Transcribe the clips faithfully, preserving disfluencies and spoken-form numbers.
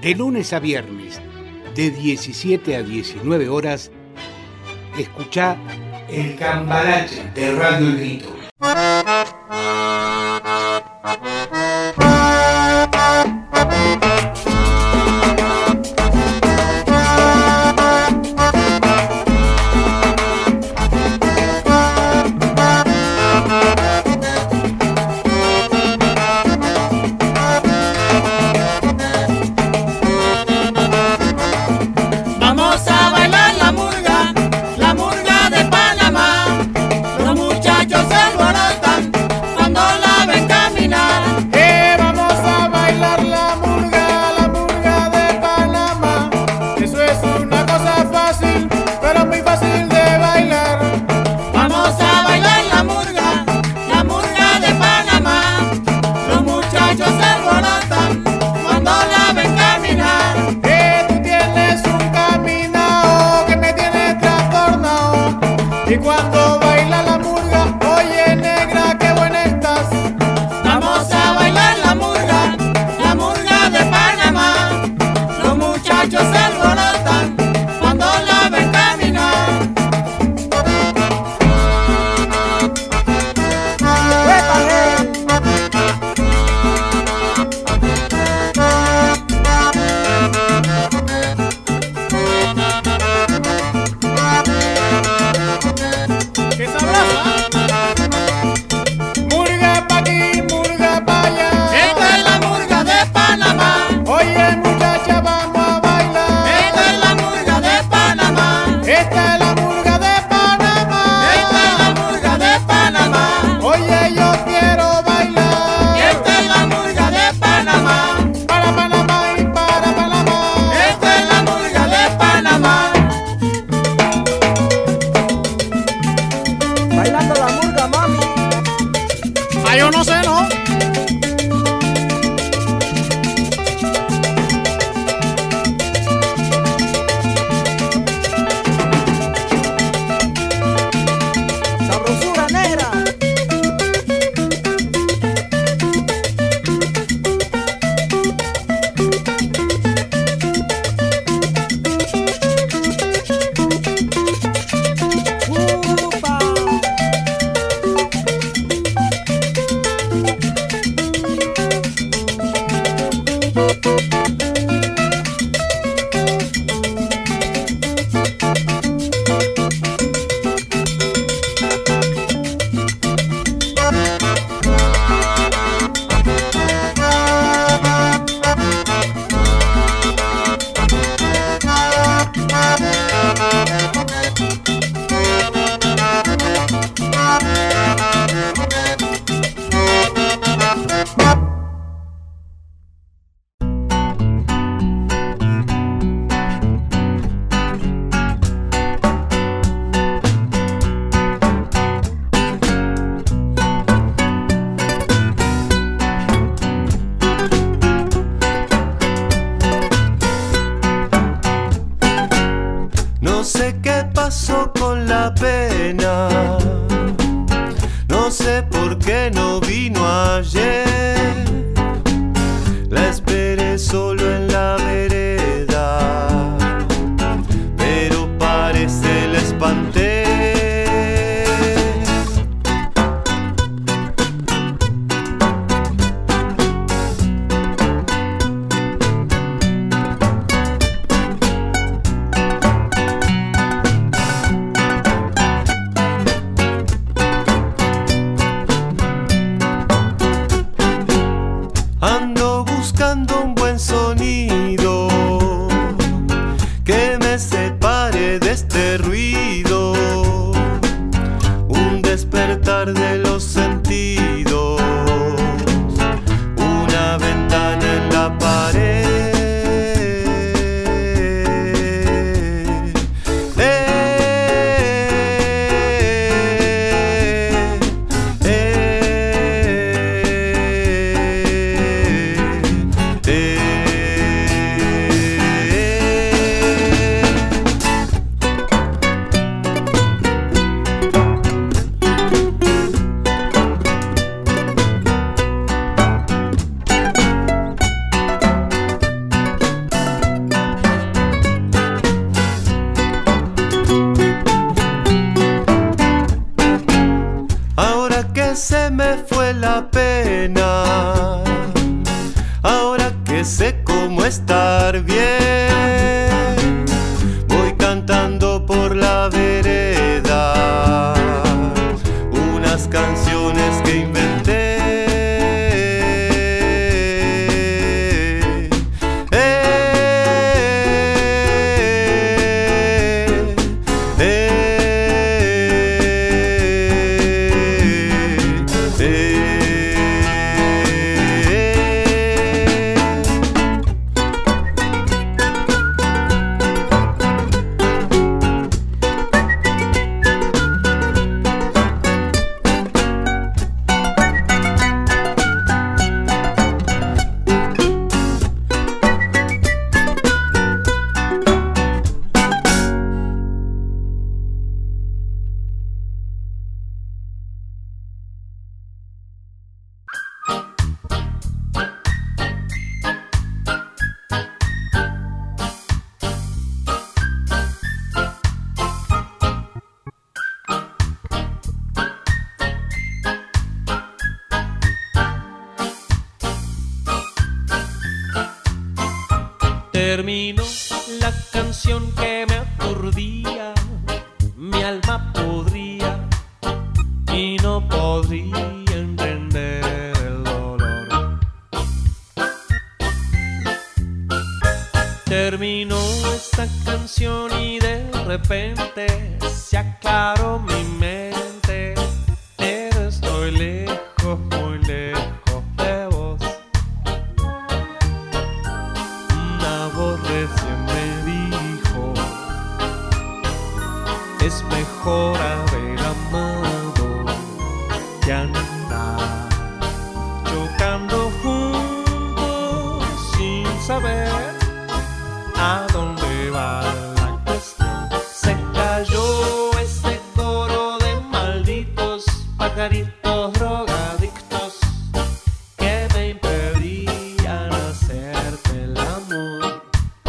De lunes a viernes, de diecisiete a diecinueve horas, escuchá El Cambalache de Radio El Grito. Eh, pena. Ahora que sé cómo estar bien, voy cantando por la vereda unas canciones que inventé. Terminó la canción que me aturdía, mi alma podría y no podría entender el dolor. Terminó esta canción y de repente se aclaró mi mente, pero estoy lejos, muy lejos de vos. Una voz recién me dijo: es mejor haber amado que andar chocando juntos sin saber a dónde va la cuestión. Se cayó ese coro de malditos pajaritos drogadictos que me impedían hacerte el amor.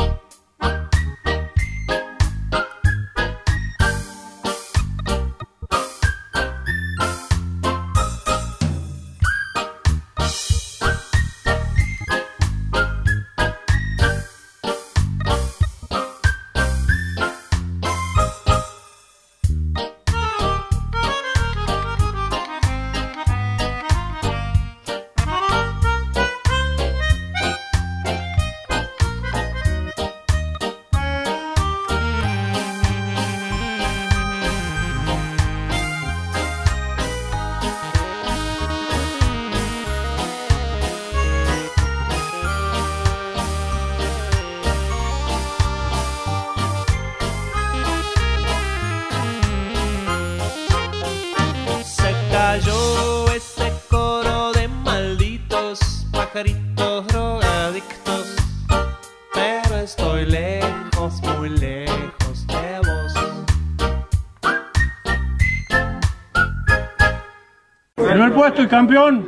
Cayó ese coro de malditos pajaritos drogadictos, pero estoy lejos, muy lejos de vos. Ganó el puesto y campeón.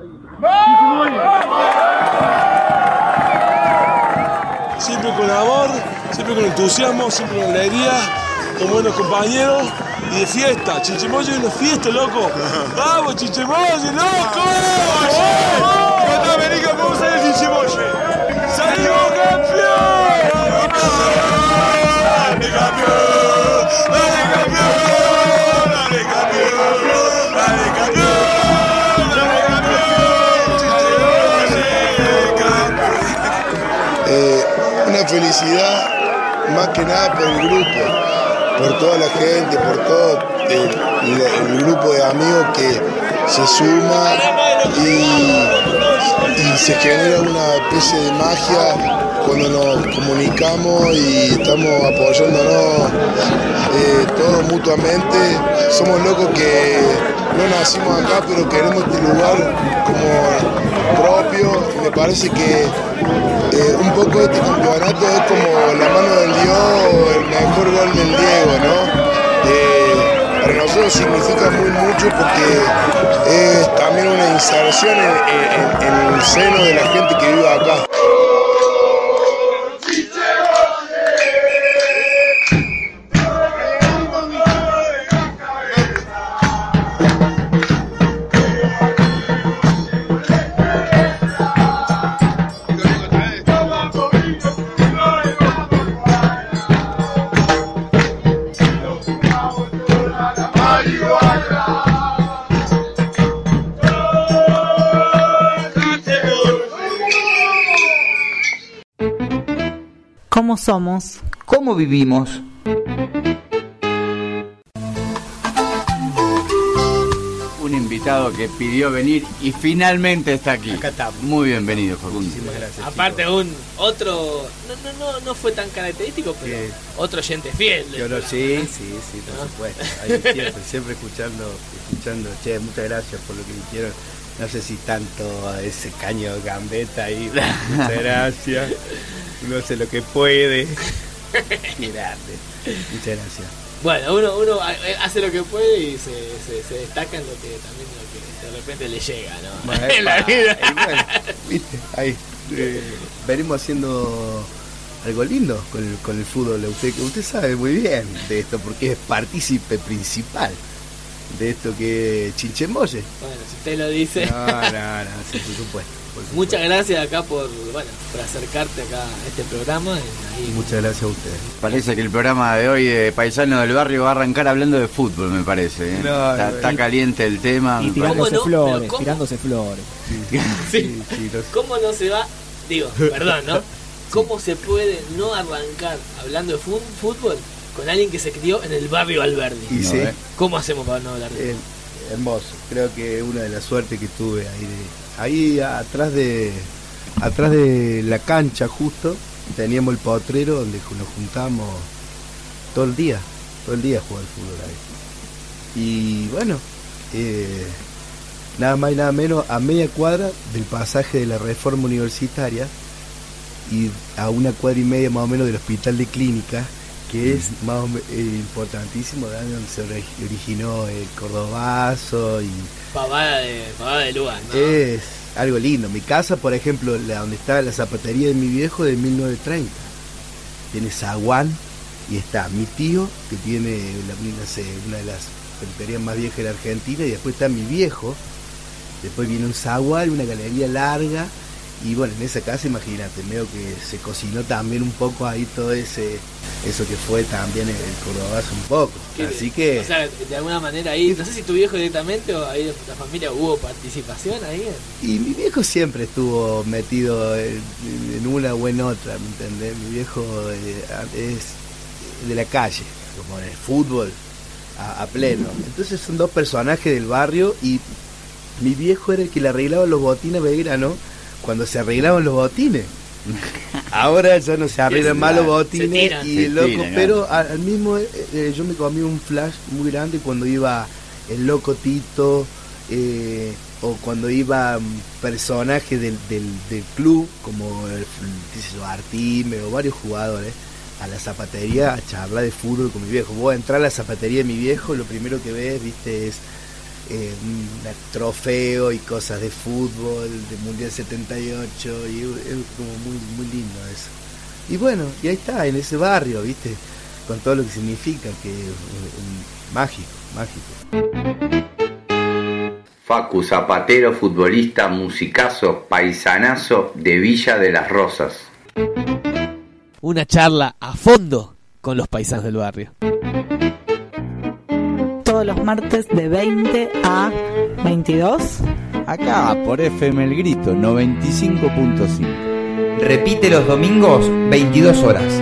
Siempre con amor, siempre con entusiasmo, siempre con alegría, con buenos compañeros. Y de fiesta, Chichimoyo es una fiesta, loco. ¡Vamos, Chichimoyo, loco! ¡Contá, América, cómo sale el Chichimoyo! ¡Salimos campeón! ¡Dale, campeón! ¡Dale, campeón! ¡Dale, campeón! ¡Dale, campeón! ¡Dale, campeón! Eh, una felicidad más que nada por el grupo, por toda la gente, por todo el, el, el grupo de amigos que se suma y, y se genera una especie de magia cuando nos comunicamos y estamos apoyándonos eh, todos mutuamente. Somos locos que no nacimos acá, pero queremos este lugar como propio. Me parece que eh, un poco este campeonato es como la mano del Dios, el mejor gol del Diego, ¿no? Eh, para nosotros significa muy mucho porque es también una inserción en, en, en el seno de la gente que vive acá. ¿Cómo somos? ¿Cómo vivimos? Un invitado que pidió venir y finalmente está aquí. Acá estamos. Muy bienvenido, Facundo. Muchísimas gracias. Aparte chicos. un otro, no, no, no, no fue tan característico, pero ¿Qué? otro oyente fiel. Yo lo sí, sí, sí, por ¿no? supuesto. Ahí siempre, siempre escuchando, escuchando, che, muchas gracias por lo que hicieron. No sé si tanto ese caño de gambeta ahí, muchas gracias. No sé lo que puede. Qué grande. Muchas gracias. Bueno, uno, uno hace lo que puede y se, se, se destaca en lo que también lo que de repente le llega, ¿no? Bueno, en la vida. y bueno, viste, ahí eh, venimos haciendo algo lindo con el, con el fútbol. Usted, usted sabe muy bien de esto porque es partícipe principal de esto que es Chinchemoye. Bueno, si usted lo dice. No, no, no, sí, por supuesto. Por supuesto. Muchas gracias acá por, bueno, por acercarte acá a este programa. Ahí. Muchas gracias a ustedes. Parece que el programa de hoy de Paisano del Barrio va a arrancar hablando de fútbol, me parece. ¿eh? No, está, no, está y, caliente el tema. Y tirándose no? flores, ¿Cómo? tirándose flores. Sí, Sí. sí, sí, los- ¿Cómo no se va? Digo, perdón, ¿no? ¿Cómo se puede no arrancar hablando de fu- fútbol con alguien que se crió en el barrio Alberdi? y No, sí, ¿eh? ¿Cómo hacemos para no hablar de eh, eso? hermoso. Creo que una de las suertes que tuve ahí, de, ahí atrás de atrás de la cancha justo teníamos el potrero donde nos juntamos todo el día, todo el día a jugar al fútbol ahí. Y bueno, eh, nada más y nada menos a media cuadra del pasaje de la Reforma Universitaria y a una cuadra y media más o menos del Hospital de Clínica, que es más o me- eh, importantísimo, de donde se ori- originó el Cordobazo y Pavada de, pavada de lugar, ¿no? es algo lindo. Mi casa, por ejemplo, la donde está la zapatería de mi viejo de mil novecientos treinta, tiene zaguán y está mi tío que tiene la, no sé, una de las peluquerías más viejas de la Argentina, y después está mi viejo, después viene un zaguán, una galería larga. Y bueno, en esa casa, imagínate, medio que se cocinó también un poco ahí todo ese eso que fue también el, el Cordobazo un poco. ¿Qué- Así que O sea, de alguna manera ahí, no sé si tu viejo directamente o ahí de la familia hubo participación ahí. en- y mi viejo siempre estuvo metido en, en una o en otra, ¿me entendés? Mi viejo eh, es de la calle, como en el fútbol a, a pleno. Entonces son dos personajes del barrio, y mi viejo era el que le arreglaba los botines a Belgrano cuando se arreglaban los botines. Ahora ya no se arreglan más los botines, Se tiran. y Se loco, tiran, pero al, al mismo eh, eh, yo me comí un flash muy grande cuando iba el Loco Tito, eh, o cuando iba mm, personajes del, del, del club como el, qué sé yo, Artime o varios jugadores a la zapatería a charlar de fútbol con mi viejo. Voy a entrar a la zapatería de mi viejo, lo primero que ves, viste, es eh, un trofeo y cosas de fútbol, de Mundial setenta y ocho, y es como muy, muy lindo eso. Y bueno, y ahí está, en ese barrio, viste, con todo lo que significa, que es eh, mágico, mágico. Facu, zapatero, futbolista, musicazo, paisanazo de Villa de las Rosas. Una charla a fondo con los paisanos del barrio. Todos los martes de veinte a veintidós. Acá por F M El Grito noventa y cinco punto cinco. Repite los domingos, veintidós horas.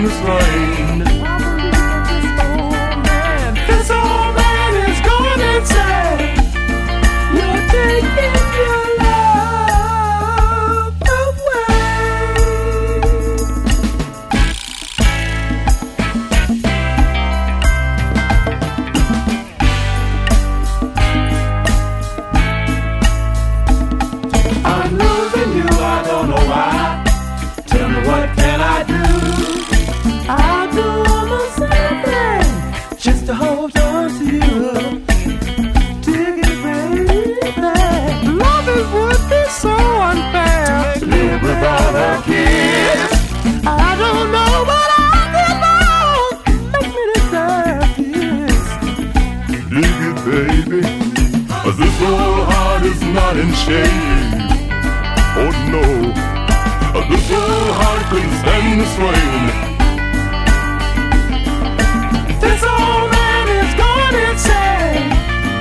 the slain. This old man is going insane. You're taking your love away. I'm losing you, I don't know why. Tell me, what can I do? I'll do almost anything just to hold on to you. Dig it, baby. Love it would be so unfair to live without a kiss. I don't know what I did wrong. Make me deserve this. Dig it, baby. This old heart is not in shape. Oh no. This old heart couldn't stand the strain. This old man is gone insane.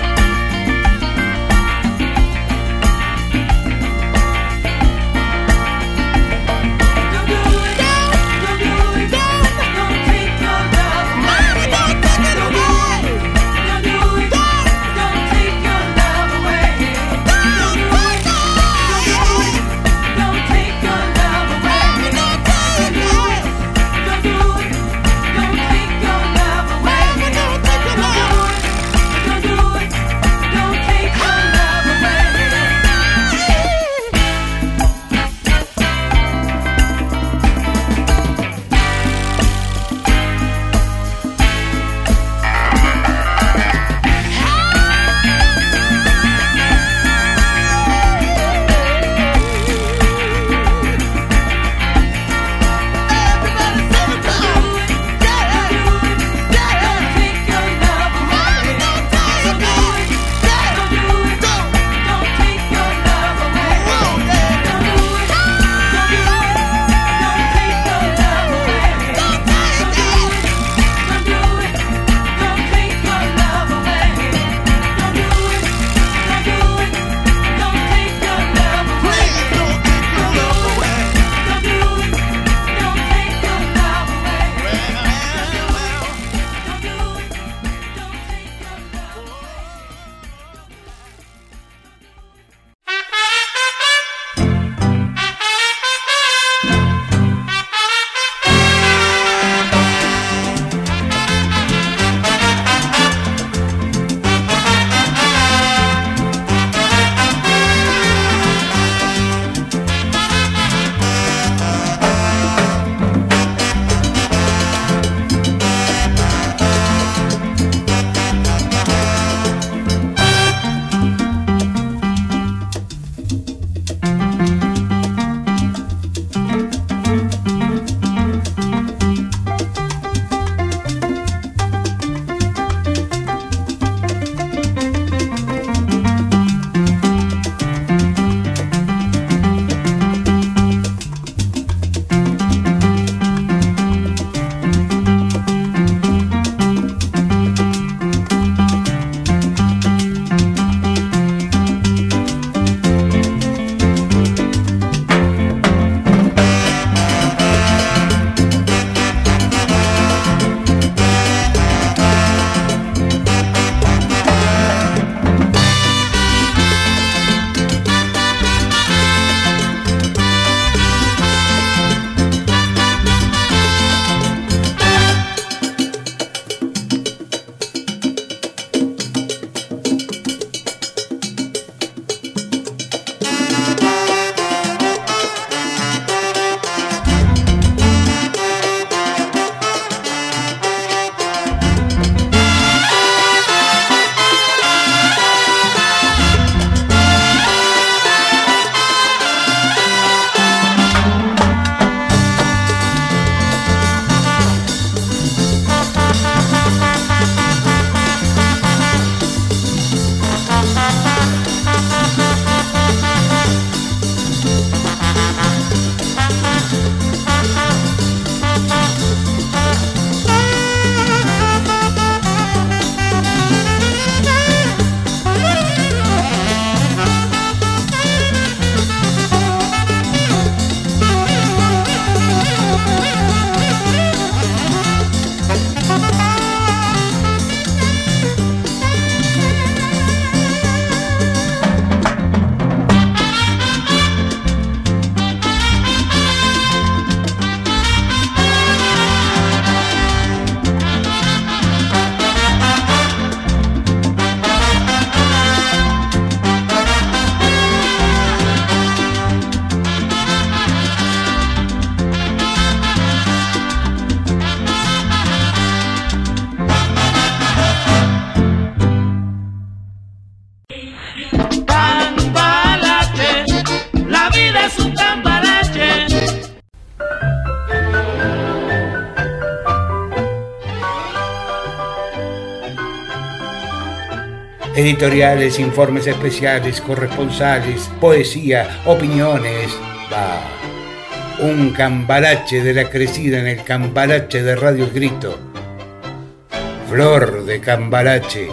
Don't do it, don't do it, don't take your love away. Don't take it away. Don't do it, don't take your love away. Don't do it, don't take your love away. Editoriales, informes especiales, corresponsales, poesía, opiniones. Va. Un cambalache de la crecida en el cambalache de Radio El Grito. Flor de cambalache.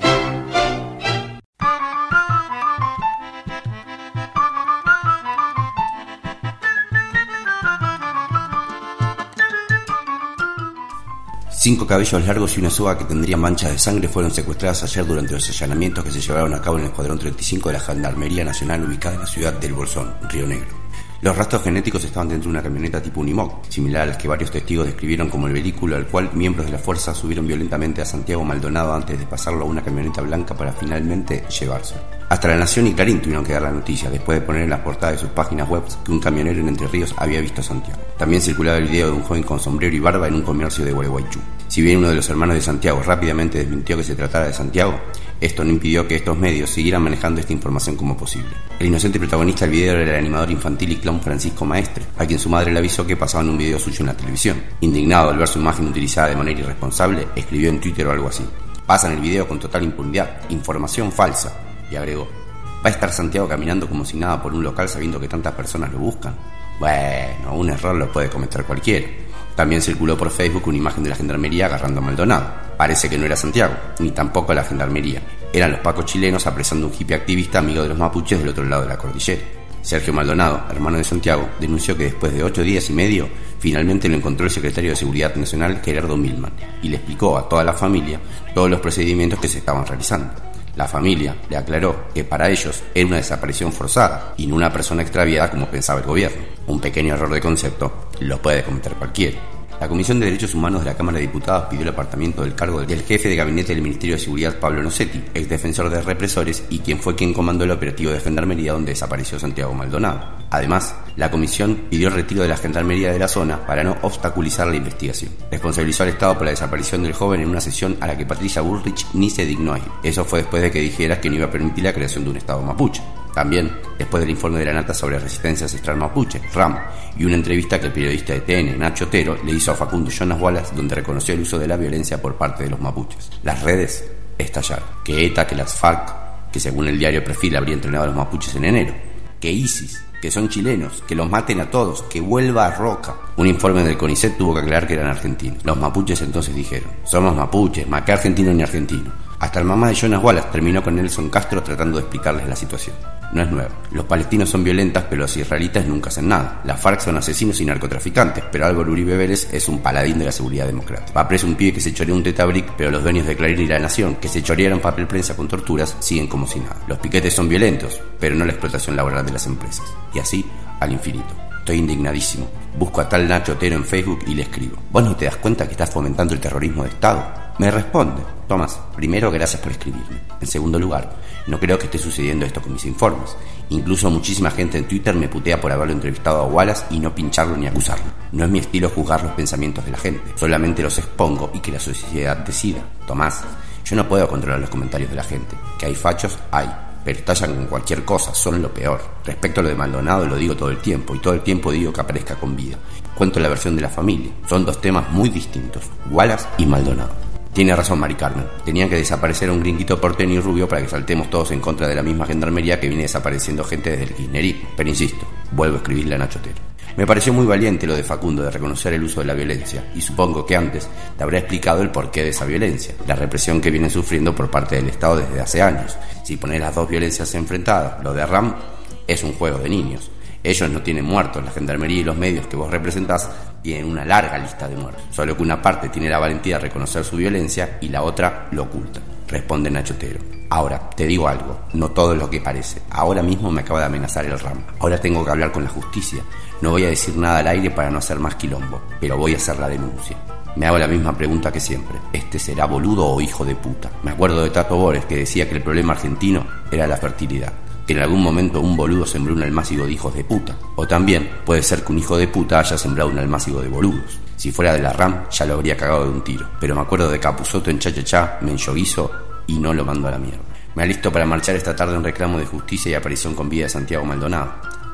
Cinco cabellos largos y una soga que tendrían manchas de sangre fueron secuestradas ayer durante los allanamientos que se llevaron a cabo en el Escuadrón treinta y cinco de la Gendarmería Nacional ubicada en la ciudad del Bolsón, Río Negro. Los rastros genéticos estaban dentro de una camioneta tipo Unimog, similar a las que varios testigos describieron como el vehículo al cual miembros de la fuerza subieron violentamente a Santiago Maldonado antes de pasarlo a una camioneta blanca para finalmente llevarse. Hasta La Nación y Clarín tuvieron que dar la noticia después de poner en las portadas de sus páginas web que un camionero en Entre Ríos había visto a Santiago. También circulaba el video de un joven con sombrero y barba en un comercio de Gualeguaychú. Si bien uno de los hermanos de Santiago rápidamente desmintió que se tratara de Santiago, esto no impidió que estos medios siguieran manejando esta información como posible. El inocente protagonista del video era el animador infantil y clown Francisco Maestre, a quien su madre le avisó que pasaban un video suyo en la televisión. Indignado al ver su imagen utilizada de manera irresponsable, escribió en Twitter o algo así: pasan el video con total impunidad, información falsa, y agregó: ¿va a estar Santiago caminando como si nada por un local sabiendo que tantas personas lo buscan? Bueno, un error lo puede cometer cualquiera. También circuló por Facebook una imagen de la Gendarmería agarrando a Maldonado. Parece que no era Santiago, ni tampoco la Gendarmería. Eran los pacos chilenos apresando a un hippie activista amigo de los mapuches del otro lado de la cordillera. Sergio Maldonado, hermano de Santiago, denunció que después de ocho días y medio, finalmente lo encontró el secretario de Seguridad Nacional, Gerardo Milman, y le explicó a toda la familia todos los procedimientos que se estaban realizando. La familia le aclaró que para ellos era una desaparición forzada y no una persona extraviada como pensaba el gobierno. Un pequeño error de concepto lo puede cometer cualquiera. La Comisión de Derechos Humanos de la Cámara de Diputados pidió el apartamiento del cargo del jefe de gabinete del Ministerio de Seguridad, Pablo Nocetti, ex defensor de represores y quien fue quien comandó el operativo de Gendarmería donde desapareció Santiago Maldonado. Además, la comisión pidió el retiro de la Gendarmería de la zona para no obstaculizar la investigación. Responsabilizó al Estado por la desaparición del joven en una sesión a la que Patricia Bullrich ni se dignó a ir. Eso fue después de que dijera que no iba a permitir la creación de un Estado mapuche. También después del informe de la Nata sobre resistencia ancestral mapuche, RAM, y una entrevista que el periodista de T N, Nacho Otero, le hizo a Facundo Jonas Wallace, donde reconoció el uso de la violencia por parte de los mapuches. Las redes estallaron. Que ETA, que las FARC, que según el diario Perfil habría entrenado a los mapuches en enero. Que ISIS, que son chilenos, que los maten a todos, que vuelva a Roca. Un informe del CONICET tuvo que aclarar que eran argentinos. Los mapuches entonces dijeron: somos mapuches, más que argentino ni argentino. Hasta el mamá de Jonas Wallace terminó con Nelson Castro tratando de explicarles la situación. No es nuevo. Los palestinos son violentas, pero los israelitas nunca hacen nada. Las FARC son asesinos y narcotraficantes, pero Álvaro Uribe Vélez es un paladín de la seguridad democrática. Va preso un pibe que se choreó un tetabric, pero los dueños de Clarín y La Nación, que se chorearon papel prensa con torturas, siguen como si nada. Los piquetes son violentos, pero no la explotación laboral de las empresas. Y así, al infinito. Estoy indignadísimo. Busco a tal Nacho Otero en Facebook y le escribo: ¿vos no te das cuenta que estás fomentando el terrorismo de Estado? Me responde: Tomás, primero, gracias por escribirme. En segundo lugar, no creo que esté sucediendo esto con mis informes. Incluso muchísima gente en Twitter me putea por haberlo entrevistado a Wallace y no pincharlo ni acusarlo. No es mi estilo juzgar los pensamientos de la gente. Solamente los expongo y que la sociedad decida. Tomás, yo no puedo controlar los comentarios de la gente. Que hay fachos, hay. Pero estallan con cualquier cosa, son lo peor. Respecto a lo de Maldonado lo digo todo el tiempo, y todo el tiempo digo que aparezca con vida. Cuento la versión de la familia. Son dos temas muy distintos, Wallace y Maldonado. Tiene razón Mari Carmen, tenían que desaparecer a un gringuito porteño y rubio para que saltemos todos en contra de la misma gendarmería que viene desapareciendo gente desde el kirchnerismo. Pero insisto, vuelvo a escribirle a Nacho Otero. Me pareció muy valiente lo de Facundo de reconocer el uso de la violencia, y supongo que antes te habrá explicado el porqué de esa violencia, la represión que vienen sufriendo por parte del Estado desde hace años. Si pones las dos violencias enfrentadas, lo de RAM es un juego de niños. Ellos no tienen muertos, la gendarmería y los medios que vos representás tienen una larga lista de muertos. Solo que una parte tiene la valentía de reconocer su violencia y la otra lo oculta. Responde Nacho Otero. Ahora, te digo algo, no todo es lo que parece. Ahora mismo me acaba de amenazar el RAM. Ahora tengo que hablar con la justicia. No voy a decir nada al aire para no hacer más quilombo, pero voy a hacer la denuncia. Me hago la misma pregunta que siempre: ¿este será boludo o hijo de puta? Me acuerdo de Tato Bores, que decía que el problema argentino era la fertilidad, que en algún momento un boludo sembró un almácigo de hijos de puta. O también puede ser que un hijo de puta haya sembrado un almácigo de boludos. Si fuera de la RAM ya lo habría cagado de un tiro, pero me acuerdo de Capusotto en Cha Cha Cha, me enyoguizo y no lo mando a la mierda. Me alisto para marchar esta tarde en reclamo de justicia y aparición con vida de Santiago Maldonado.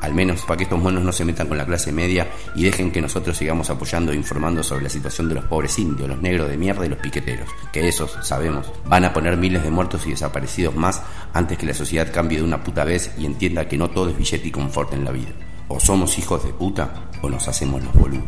Al menos para que estos monos no se metan con la clase media y dejen que nosotros sigamos apoyando e informando sobre la situación de los pobres indios, los negros de mierda y los piqueteros. Que esos, sabemos, van a poner miles de muertos y desaparecidos más antes que la sociedad cambie de una puta vez y entienda que no todo es billete y confort en la vida. O somos hijos de puta o nos hacemos los boludos.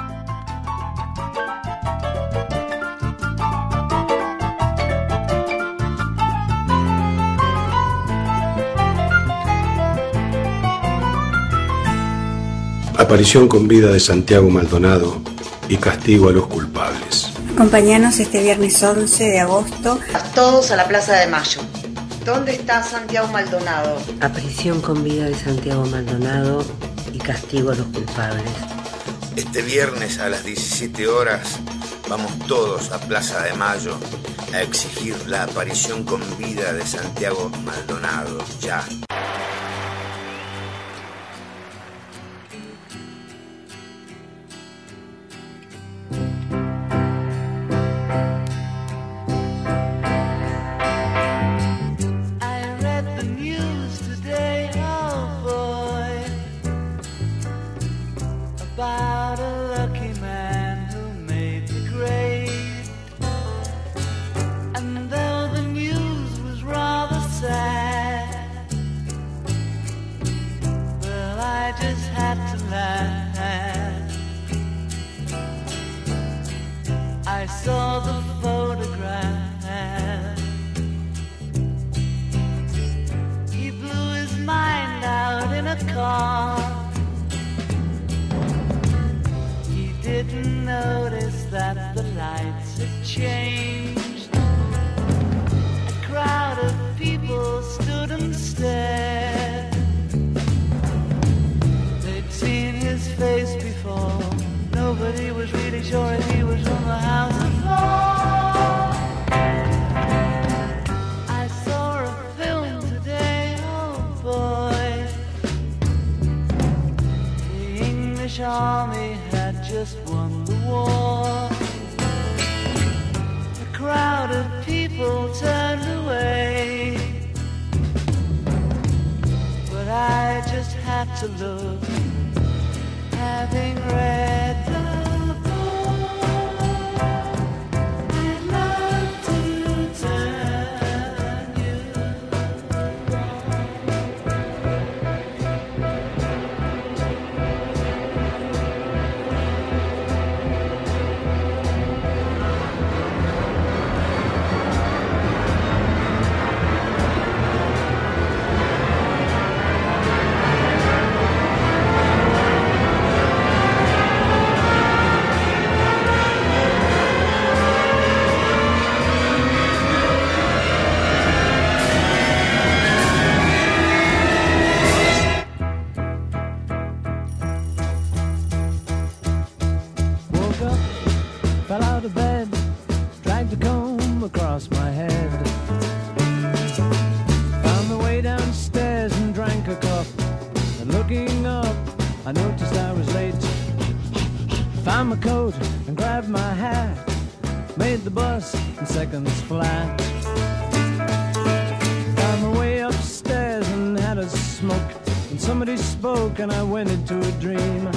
Aparición con vida de Santiago Maldonado y castigo a los culpables. Acompáñanos este viernes once de agosto. Todos a la Plaza de Mayo. ¿Dónde está Santiago Maldonado? Aparición con vida de Santiago Maldonado y castigo a los culpables. Este viernes a las diecisiete horas vamos todos a Plaza de Mayo a exigir la aparición con vida de Santiago Maldonado. Ya. And I went into a dream.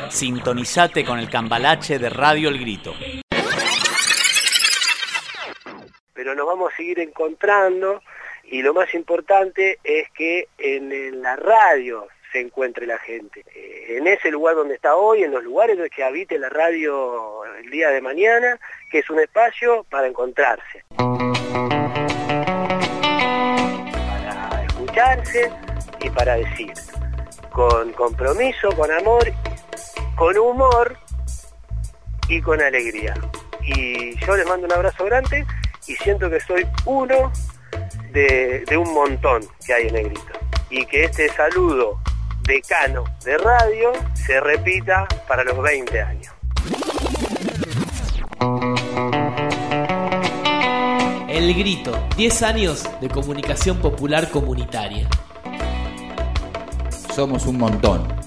Sintonizate con el cambalache de Radio El Grito. Pero nos vamos a seguir encontrando y lo más importante es que en, en la radio se encuentre la gente. Eh, en ese lugar donde está hoy, en los lugares donde que habite la radio el día de mañana, que es un espacio para encontrarse. Para escucharse y para decir. Con compromiso, con amor, con humor y con alegría. Y yo les mando un abrazo grande y siento que soy uno de, de un montón que hay en El Grito. Y que este saludo decano de radio se repita para los veinte años. El Grito, diez años de comunicación popular comunitaria. Somos un montón.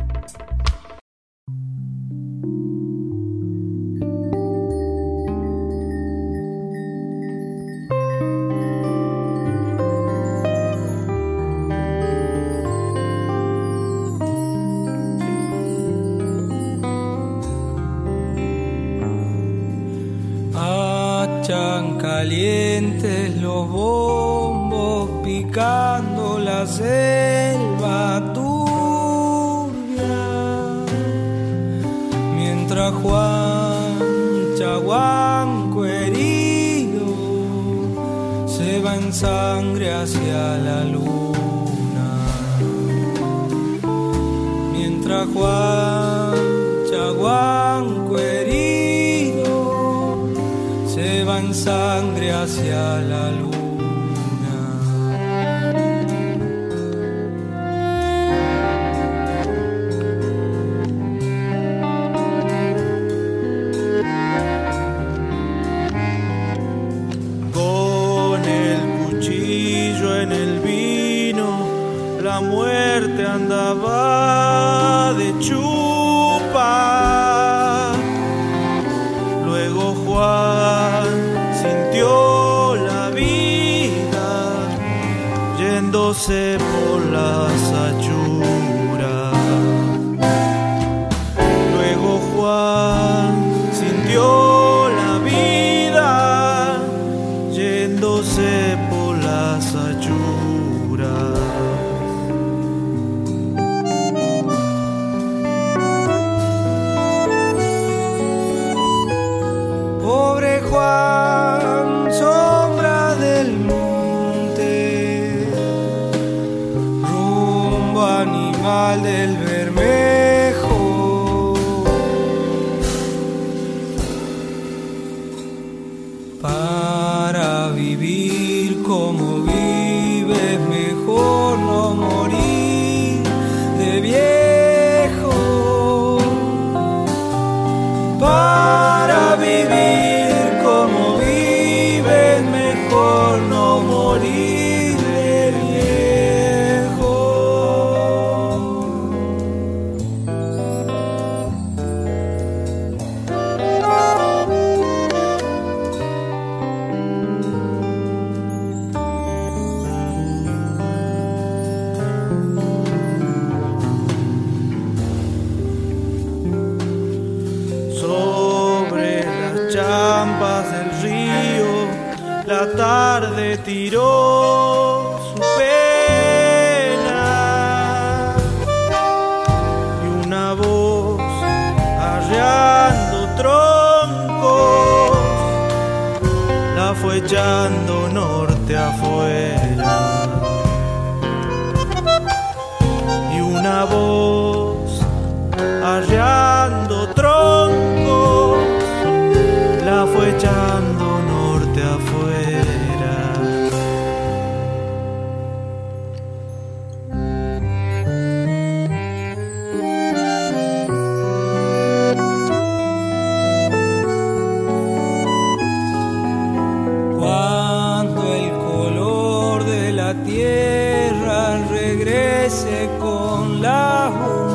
Hachan calientes los bombos picando la selva turbia, mientras Juan Chaguanco herido se va en sangre hacia la luna, mientras Juan Chaguanco herido se va en sangre hacia la luna. Con el cuchillo en el vino, la muerte andaba de chupa. Luego Juan sintió la vida yéndose por las achuras. Luego Juan sintió la vida yéndose por las achuras. Pobre Juan, sombra del monte, rumbo animal del Bermejo. Para vivir como vives, mejor no morir de viejo. Para vivir como vives, mejor no morir de viejo. Sobre las champas del río, la tarde tiró su pena y una voz arreando troncos la fue echando norte afuera. Y una voz arreando troncos la fue echando norte afuera. Cuando el color de la tierra regrese con la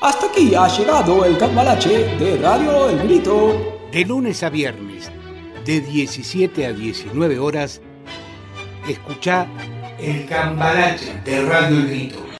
Hasta aquí ha llegado el Cambalache de Radio El Grito. De lunes a viernes, de diecisiete a diecinueve horas, escuchá El Cambalache de Radio El Grito.